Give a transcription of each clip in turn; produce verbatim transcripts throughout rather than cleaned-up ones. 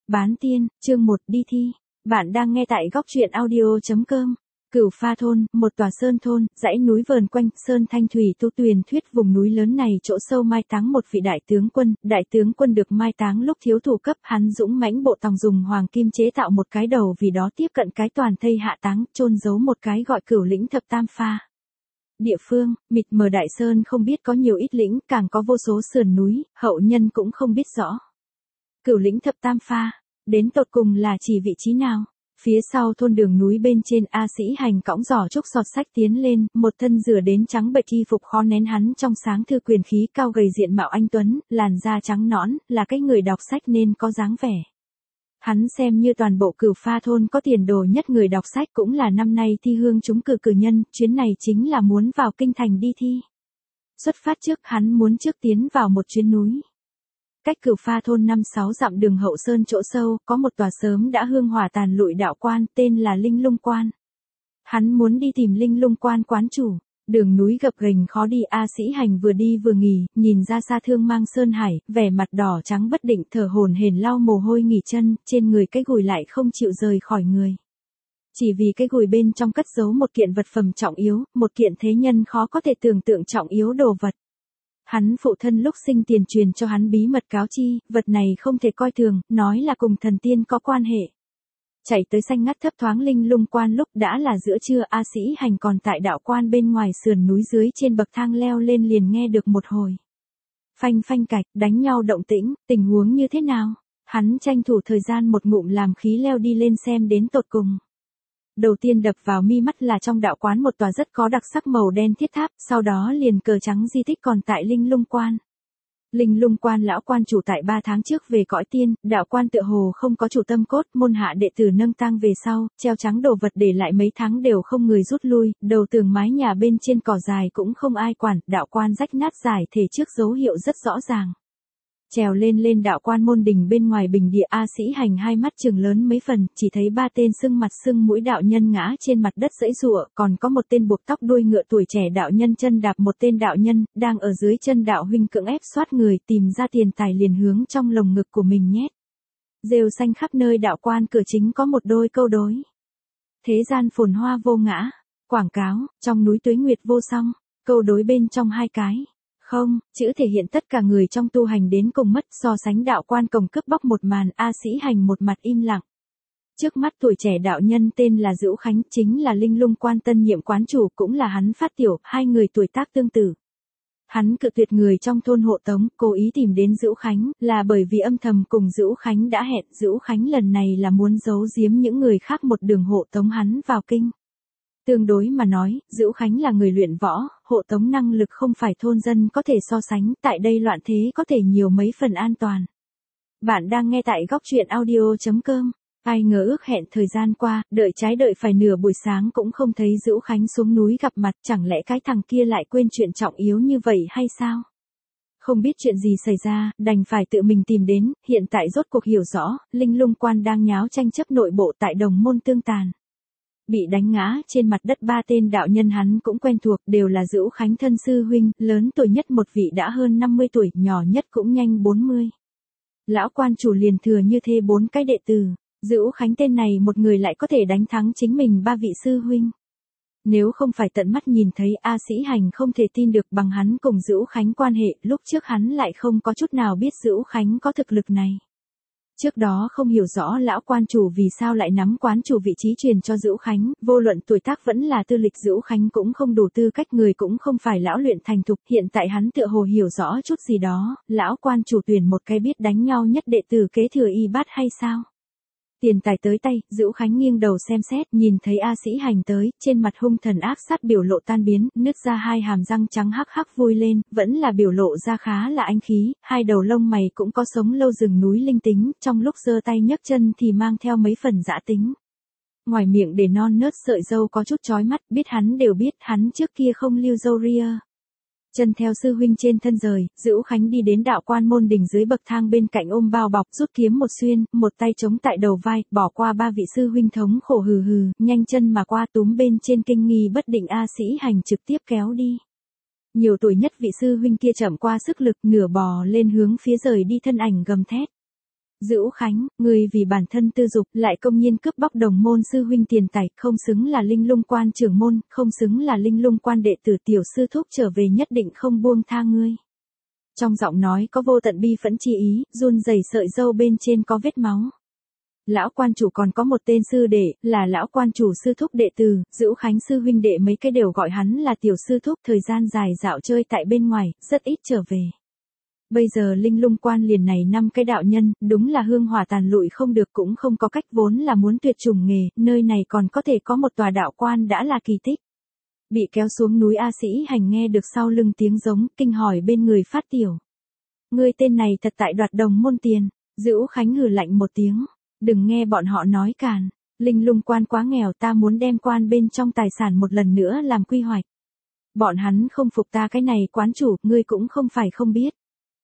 Bán tiên, chương một đi thi. Bạn đang nghe tại góc truyện audio chấm com. Cửu Pha thôn, một tòa sơn thôn, dãy núi vờn quanh, sơn thanh thủy tu tuyền thuyết vùng núi lớn này chỗ sâu mai táng một vị đại tướng quân, đại tướng quân được mai táng lúc thiếu thủ cấp, hắn dũng mãnh bộ tòng dùng hoàng kim chế tạo một cái đầu vì đó tiếp cận cái toàn thây hạ táng, chôn giấu một cái gọi Cửu lĩnh thập tam pha. Địa phương, mịt mờ đại sơn không biết có nhiều ít lĩnh, càng có vô số sườn núi, hậu nhân cũng không biết rõ. Cửu lĩnh thập tam pha, đến tột cùng là chỉ vị trí nào? Phía sau thôn đường núi bên trên A Sĩ Hành cõng giỏ trúc sọt sách tiến lên, một thân rửa đến trắng bệch y phục khó nén hắn trong sáng thư quyền khí cao gầy diện mạo anh tuấn, làn da trắng nõn, là cái người đọc sách nên có dáng vẻ. Hắn xem như toàn bộ Cửu Pha thôn có tiền đồ nhất người đọc sách cũng là năm nay thi hương trúng cử cử nhân, chuyến này chính là muốn vào kinh thành đi thi. Xuất phát trước hắn muốn trước tiến vào một chuyến núi. Cách Cửu Pha thôn năm sáu dặm đường hậu sơn chỗ sâu, có một tòa sớm đã hương hỏa tàn lụi đạo quan, tên là Linh Lung Quan. Hắn muốn đi tìm Linh Lung Quan quán chủ. Đường núi gập ghềnh khó đi, A Sĩ Hành vừa đi vừa nghỉ, nhìn ra xa thương mang sơn hải, vẻ mặt đỏ trắng bất định, thở hổn hển lau mồ hôi nghỉ chân, trên người cái gùi lại không chịu rời khỏi người. Chỉ vì cái gùi bên trong cất giấu một kiện vật phẩm trọng yếu, một kiện thế nhân khó có thể tưởng tượng trọng yếu đồ vật. Hắn phụ thân lúc sinh tiền truyền cho hắn bí mật cáo chi, vật này không thể coi thường, nói là cùng thần tiên có quan hệ. Chạy tới xanh ngắt thấp thoáng Linh Lung Quan lúc đã là giữa trưa, A Sĩ Hành còn tại đạo quan bên ngoài sườn núi dưới trên bậc thang leo lên liền nghe được một hồi. Phanh phanh cạch, đánh nhau động tĩnh, tình huống như thế nào? Hắn tranh thủ thời gian một ngụm làm khí leo đi lên xem đến tột cùng. Đầu tiên đập vào mi mắt là trong đạo quán một tòa rất có đặc sắc màu đen thiết tháp, sau đó liền cờ trắng di tích còn tại Linh Lung Quan. Linh Lung Quan lão quan chủ tại ba tháng trước về cõi tiên, đạo quan tựa hồ không có chủ tâm cốt, môn hạ đệ tử nâng tang về sau, treo trắng đồ vật để lại mấy tháng đều không người rút lui, đầu tường mái nhà bên trên cỏ dài cũng không ai quản, đạo quan rách nát giải thể trước dấu hiệu rất rõ ràng. Trèo lên lên đạo quan môn đình bên ngoài bình địa, A Sĩ Hành hai mắt trừng lớn mấy phần, chỉ thấy ba tên sưng mặt sưng mũi đạo nhân ngã trên mặt đất giãy giụa, còn có một tên buộc tóc đuôi ngựa tuổi trẻ đạo nhân chân đạp một tên đạo nhân, đang ở dưới chân đạo huynh cưỡng ép xoát người, tìm ra tiền tài liền hướng trong lồng ngực của mình nhét. Rêu xanh khắp nơi đạo quan cửa chính có một đôi câu đối. Thế gian phồn hoa vô ngã, quảng cáo, trong núi tuế nguyệt vô song, câu đối bên trong hai cái. Không, chữ thể hiện tất cả người trong tu hành đến cùng mất, so sánh đạo quan cổng cướp bóc một màn, A Sĩ Hành một mặt im lặng. Trước mắt tuổi trẻ đạo nhân tên là Dữu Khánh, chính là Linh Lung Quan tân nhiệm quán chủ, cũng là hắn phát tiểu, hai người tuổi tác tương tự. Hắn cự tuyệt người trong thôn hộ tống, cố ý tìm đến Dữu Khánh, là bởi vì âm thầm cùng Dữu Khánh đã hẹn, Dữu Khánh lần này là muốn giấu giếm những người khác một đường hộ tống hắn vào kinh. Tương đối mà nói, Dữu Khánh là người luyện võ, hộ tống năng lực không phải thôn dân có thể so sánh, tại đây loạn thế có thể nhiều mấy phần an toàn. Bạn đang nghe tại góc truyện audio chấm com. Ai ngờ ước hẹn thời gian qua, đợi trái đợi phải nửa buổi sáng cũng không thấy Dữu Khánh xuống núi gặp mặt, chẳng lẽ cái thằng kia lại quên chuyện trọng yếu như vậy hay sao? Không biết chuyện gì xảy ra, đành phải tự mình tìm đến, hiện tại rốt cuộc hiểu rõ, Linh Lung Quan đang nháo tranh chấp nội bộ tại đồng môn tương tàn. Bị đánh ngã trên mặt đất ba tên đạo nhân hắn cũng quen thuộc, đều là Dữu Khánh thân sư huynh, lớn tuổi nhất một vị đã hơn năm mươi tuổi, nhỏ nhất cũng nhanh bốn mươi. Lão quan chủ liền thừa như thế bốn cái đệ tử, Dữu Khánh tên này một người lại có thể đánh thắng chính mình ba vị sư huynh. Nếu không phải tận mắt nhìn thấy, A Sĩ Hành không thể tin được bằng hắn cùng Dữu Khánh quan hệ, lúc trước hắn lại không có chút nào biết Dữu Khánh có thực lực này. Trước đó không hiểu rõ lão quan chủ vì sao lại nắm quán chủ vị trí truyền cho Dữu Khánh, vô luận tuổi tác vẫn là tư lịch, Dữu Khánh cũng không đủ tư cách, người cũng không phải lão luyện thành thục, hiện tại hắn tựa hồ hiểu rõ chút gì đó, lão quan chủ tuyển một cái biết đánh nhau nhất đệ tử kế thừa y bát hay sao? Tiền tài tới tay, Dữu Khánh nghiêng đầu xem xét, nhìn thấy A Sĩ Hành tới, trên mặt hung thần ác sát biểu lộ tan biến, nứt ra hai hàm răng trắng hắc hắc vui lên, vẫn là biểu lộ ra khá là anh khí, hai đầu lông mày cũng có sống lâu rừng núi linh tính, trong lúc giơ tay nhấc chân thì mang theo mấy phần dã tính. Ngoài miệng để non nớt sợi râu có chút chói mắt, biết hắn đều biết, hắn trước kia không lưu râu ria. Chân theo sư huynh trên thân rời, Dữu Khánh đi đến đạo quan môn đình dưới bậc thang bên cạnh ôm bao bọc, rút kiếm một xuyên, một tay chống tại đầu vai, bỏ qua ba vị sư huynh thống khổ hừ hừ, nhanh chân mà qua túm bên trên kinh nghi bất định A Sĩ Hành trực tiếp kéo đi. Nhiều tuổi nhất vị sư huynh kia chậm qua sức lực, nửa bò lên hướng phía rời đi thân ảnh gầm thét. Dữu Khánh, người vì bản thân tư dục, lại công nhiên cướp bóc đồng môn sư huynh tiền tài, không xứng là Linh Lung quan trưởng môn, không xứng là Linh Lung quan đệ tử, tiểu sư thúc trở về nhất định không buông tha ngươi. Trong giọng nói có vô tận bi phẫn chi ý, run rẩy sợi râu bên trên có vết máu. Lão quan chủ còn có một tên sư đệ, là lão quan chủ sư thúc đệ tử, Dữu Khánh sư huynh đệ mấy cái đều gọi hắn là tiểu sư thúc, thời gian dài dạo chơi tại bên ngoài, rất ít trở về. Bây giờ Linh Lung quan liền này năm cái đạo nhân, đúng là hương hỏa tàn lụi không được, cũng không có cách, vốn là muốn tuyệt chủng nghề, nơi này còn có thể có một tòa đạo quan đã là kỳ tích. Bị kéo xuống núi A Sĩ Hành nghe được sau lưng tiếng giống, kinh hỏi bên người Phát Tiểu. Ngươi tên này thật tại đoạt đồng môn tiền. Dữu Khánh hừ lạnh một tiếng. Đừng nghe bọn họ nói càn. Linh Lung quan quá nghèo, ta muốn đem quan bên trong tài sản một lần nữa làm quy hoạch. Bọn hắn không phục ta cái này quán chủ, ngươi cũng không phải không biết.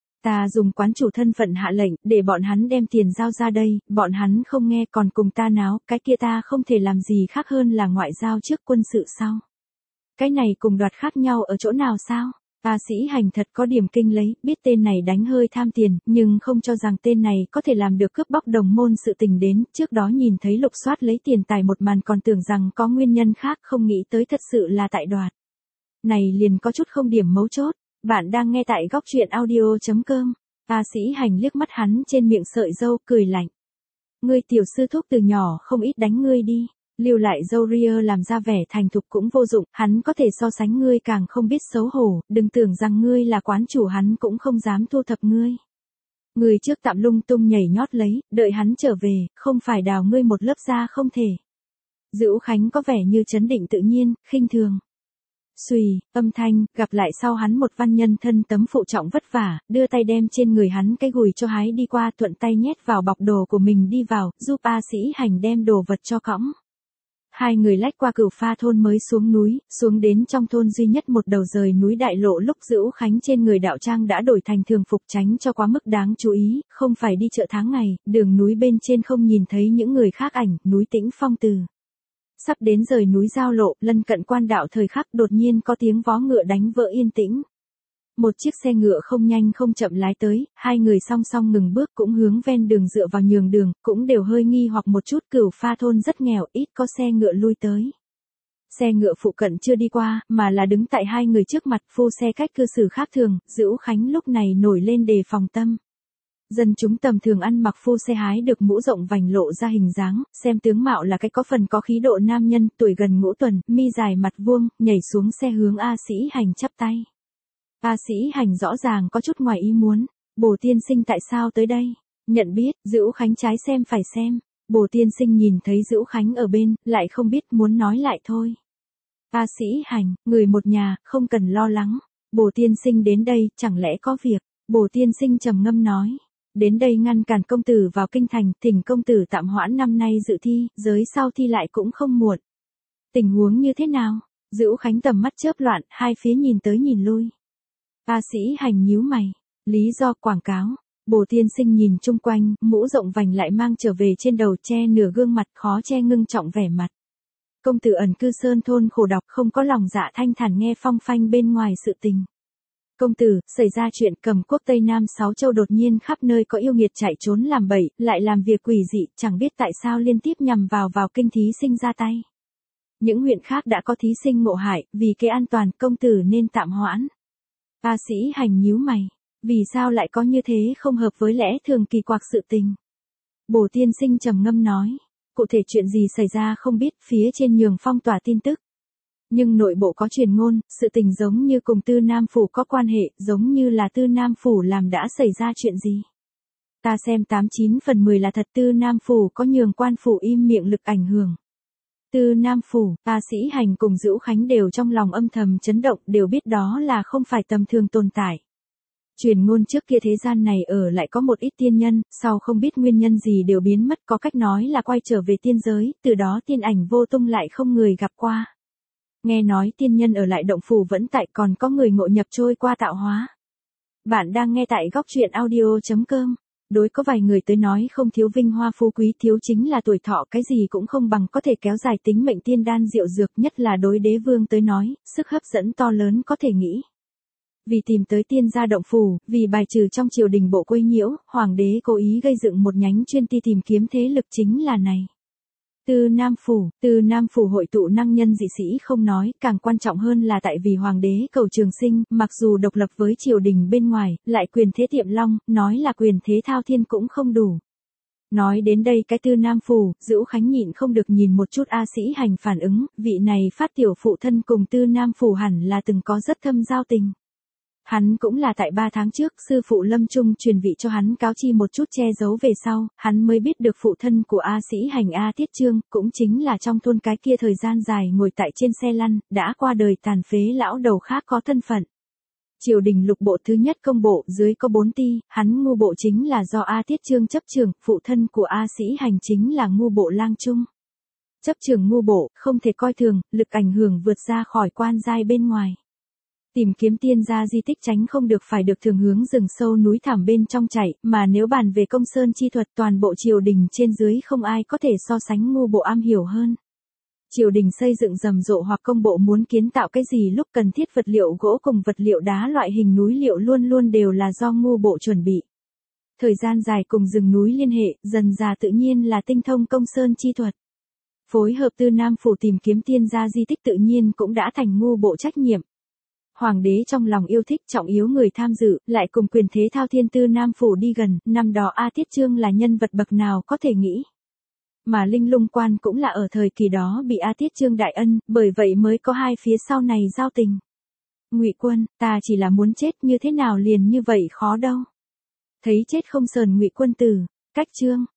Ta dùng quán chủ thân phận hạ lệnh, để bọn hắn đem tiền giao ra đây, bọn hắn không nghe còn cùng ta náo, cái kia ta không thể làm gì khác hơn là ngoại giao trước quân sự sau. Cái này cùng đoạt khác nhau ở chỗ nào sao? A Sĩ Hành thật có điểm kinh lấy, biết tên này đánh hơi tham tiền, nhưng không cho rằng tên này có thể làm được cướp bóc đồng môn sự tình đến, trước đó nhìn thấy lục soát lấy tiền tài một màn còn tưởng rằng có nguyên nhân khác, không nghĩ tới thật sự là tại đoạt. Này liền có chút không điểm mấu chốt, bạn đang nghe tại góc truyện audio chấm com. A Sĩ Hành liếc mắt hắn trên miệng sợi râu, cười lạnh. Ngươi tiểu sư thúc từ nhỏ không ít đánh ngươi đi. Lưu lại dâu ria làm ra vẻ thành thục cũng vô dụng, hắn có thể so sánh ngươi càng không biết xấu hổ, đừng tưởng rằng ngươi là quán chủ hắn cũng không dám thu thập ngươi. Ngươi trước tạm lung tung nhảy nhót lấy, đợi hắn trở về, không phải đào ngươi một lớp da không thể. Dữu Khánh có vẻ như trấn định tự nhiên, khinh thường. Xùy, âm thanh, gặp lại sau hắn một văn nhân thân tấm phụ trọng vất vả, đưa tay đem trên người hắn cái gùi cho hái đi qua, thuận tay nhét vào bọc đồ của mình đi vào, giúp A Sĩ Hành đem đồ vật cho cõng. Hai người lách qua Cửu Pha thôn mới xuống núi, xuống đến trong thôn duy nhất một đầu rời núi đại lộ, lúc Dữu Khánh trên người đạo trang đã đổi thành thường phục tránh cho quá mức đáng chú ý, không phải đi chợ tháng ngày, đường núi bên trên không nhìn thấy những người khác ảnh, núi tĩnh phong từ. Sắp đến rời núi giao lộ, lân cận quan đạo thời khắc đột nhiên có tiếng vó ngựa đánh vỡ yên tĩnh. Một chiếc xe ngựa không nhanh không chậm lái tới, hai người song song ngừng bước cũng hướng ven đường dựa vào nhường đường, cũng đều hơi nghi hoặc một chút. Cửu Pha thôn rất nghèo, ít có xe ngựa lui tới. Xe ngựa phụ cận chưa đi qua, mà là đứng tại hai người trước mặt, phu xe cách cư xử khác thường, Dữu Khánh lúc này nổi lên đề phòng tâm. Dân chúng tầm thường ăn mặc phu xe hái được mũ rộng vành lộ ra hình dáng, xem tướng mạo là cái có phần có khí độ nam nhân, tuổi gần ngũ tuần, mi dài mặt vuông, nhảy xuống xe hướng A Sĩ Hành chắp tay. A Sĩ Hành rõ ràng có chút ngoài ý muốn, Bồ tiên sinh tại sao tới đây? Nhận biết, Dữu Khánh trái xem phải xem, Bồ tiên sinh nhìn thấy Dữu Khánh ở bên, lại không biết muốn nói lại thôi. A Sĩ Hành, người một nhà, không cần lo lắng, Bồ tiên sinh đến đây, chẳng lẽ có việc? Bồ tiên sinh trầm ngâm nói, đến đây ngăn cản công tử vào kinh thành, thỉnh công tử tạm hoãn năm nay dự thi, giới sau thi lại cũng không muộn. Tình huống như thế nào? Dữu Khánh tầm mắt chớp loạn, hai phía nhìn tới nhìn lui. A Sĩ Hành nhíu mày, lý do quảng cáo. Bồ tiên sinh nhìn chung quanh, mũ rộng vành lại mang trở về trên đầu, che nửa gương mặt, khó che ngưng trọng vẻ mặt. Công tử ẩn cư sơn thôn khổ độc, không có lòng dạ thanh thản nghe phong phanh bên ngoài sự tình. Công tử, xảy ra chuyện Cầm Quốc Tây Nam sáu châu đột nhiên khắp nơi có yêu nghiệt chạy trốn làm bậy, lại làm việc quỷ dị, chẳng biết tại sao liên tiếp nhằm vào vào kinh thí sinh ra tay. Những huyện khác đã có thí sinh ngộ hại, vì cái an toàn, công tử nên tạm hoãn. A Sĩ Hành nhíu mày, vì sao lại có như thế không hợp với lẽ thường kỳ quặc sự tình. Bồ tiên sinh trầm ngâm nói, cụ thể chuyện gì xảy ra không biết, phía trên nhường phong tỏa tin tức. Nhưng nội bộ có truyền ngôn, sự tình giống như cùng Tư Nam Phủ có quan hệ, giống như là Tư Nam Phủ làm đã xảy ra chuyện gì. Ta xem tám chín phần mười là thật, Tư Nam Phủ có nhường quan phủ im miệng lực ảnh hưởng. Tư Nam Phủ, A Sĩ Hành cùng Dữu Khánh đều trong lòng âm thầm chấn động, đều biết đó là không phải tầm thường tồn tại. Truyền ngôn trước kia thế gian này ở lại có một ít tiên nhân, sau không biết nguyên nhân gì đều biến mất, có cách nói là quay trở về tiên giới, từ đó tiên ảnh vô tung lại không người gặp qua. Nghe nói tiên nhân ở lại động phủ vẫn tại, còn có người ngộ nhập trôi qua tạo hóa. Bạn đang nghe tại góc truyện audio chấm com. Đối có vài người tới nói không thiếu vinh hoa phú quý, thiếu chính là tuổi thọ, cái gì cũng không bằng có thể kéo dài tính mệnh tiên đan diệu dược, nhất là đối đế vương tới nói, sức hấp dẫn to lớn có thể nghĩ. Vì tìm tới tiên gia động phủ, vì bài trừ trong triều đình bộ quấy nhiễu, hoàng đế cố ý gây dựng một nhánh chuyên ti tìm kiếm thế lực chính là này. Tư Nam Phủ, Tư Nam Phủ hội tụ năng nhân dị sĩ không nói, càng quan trọng hơn là tại vì hoàng đế cầu trường sinh, mặc dù độc lập với triều đình bên ngoài, lại quyền thế tiệm long, nói là quyền thế thao thiên cũng không đủ. Nói đến đây cái Tư Nam Phủ, Dữu Khánh nhịn không được nhìn một chút A Sĩ Hành phản ứng, vị này phát tiểu phụ thân cùng Tư Nam Phủ hẳn là từng có rất thâm giao tình. Hắn cũng là tại ba tháng trước, sư phụ Lâm Trung truyền vị cho hắn cáo chi một chút che giấu về sau, hắn mới biết được phụ thân của A Sĩ Hành A Tiết Trương, cũng chính là trong thôn cái kia thời gian dài ngồi tại trên xe lăn, đã qua đời tàn phế lão đầu khác có thân phận. Triều đình lục bộ thứ nhất công bộ, dưới có bốn ti, hắn ngu bộ chính là do A Tiết Trương chấp trường, phụ thân của A Sĩ Hành chính là ngu bộ lang trung. Chấp trường ngu bộ, không thể coi thường, lực ảnh hưởng vượt ra khỏi quan giai bên ngoài. Tìm kiếm tiên gia di tích tránh không được phải được thường hướng rừng sâu núi thẳm bên trong chảy, mà nếu bàn về công sơn chi thuật toàn bộ triều đình trên dưới không ai có thể so sánh ngu bộ am hiểu hơn. Triều đình xây dựng rầm rộ hoặc công bộ muốn kiến tạo cái gì lúc cần thiết vật liệu gỗ cùng vật liệu đá loại hình núi liệu luôn luôn đều là do ngu bộ chuẩn bị. Thời gian dài cùng rừng núi liên hệ, dần già tự nhiên là tinh thông công sơn chi thuật. Phối hợp Tư Nam Phủ tìm kiếm tiên gia di tích tự nhiên cũng đã thành ngu bộ trách nhiệm. Hoàng đế trong lòng yêu thích trọng yếu người tham dự, lại cùng quyền thế thao thiên Tư Nam Phủ đi gần, năm đó A Tiết Trương là nhân vật bậc nào có thể nghĩ. Mà Linh Lung Quan cũng là ở thời kỳ đó bị A Tiết Trương đại ân, bởi vậy mới có hai phía sau này giao tình. Ngụy Quân, ta chỉ là muốn chết như thế nào liền như vậy khó đâu. Thấy chết không sờn Ngụy Quân tử, cách Trương,